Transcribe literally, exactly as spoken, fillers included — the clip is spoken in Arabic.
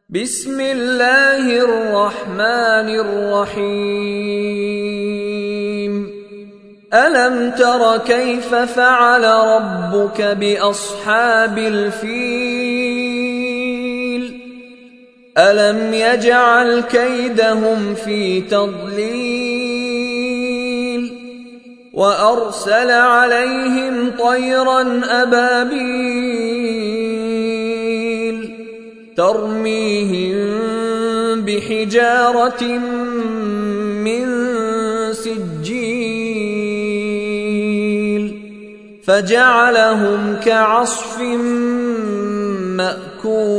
بسم الله الرحمن الرحيم ألم تر كيف فعل ربك بأصحاب الفيل ألم يجعل كيدهم في تضليل وأرسل عليهم طيرا أبابيل ترميهم بحجارة من سجيل فجعلهم كعصف مأكول.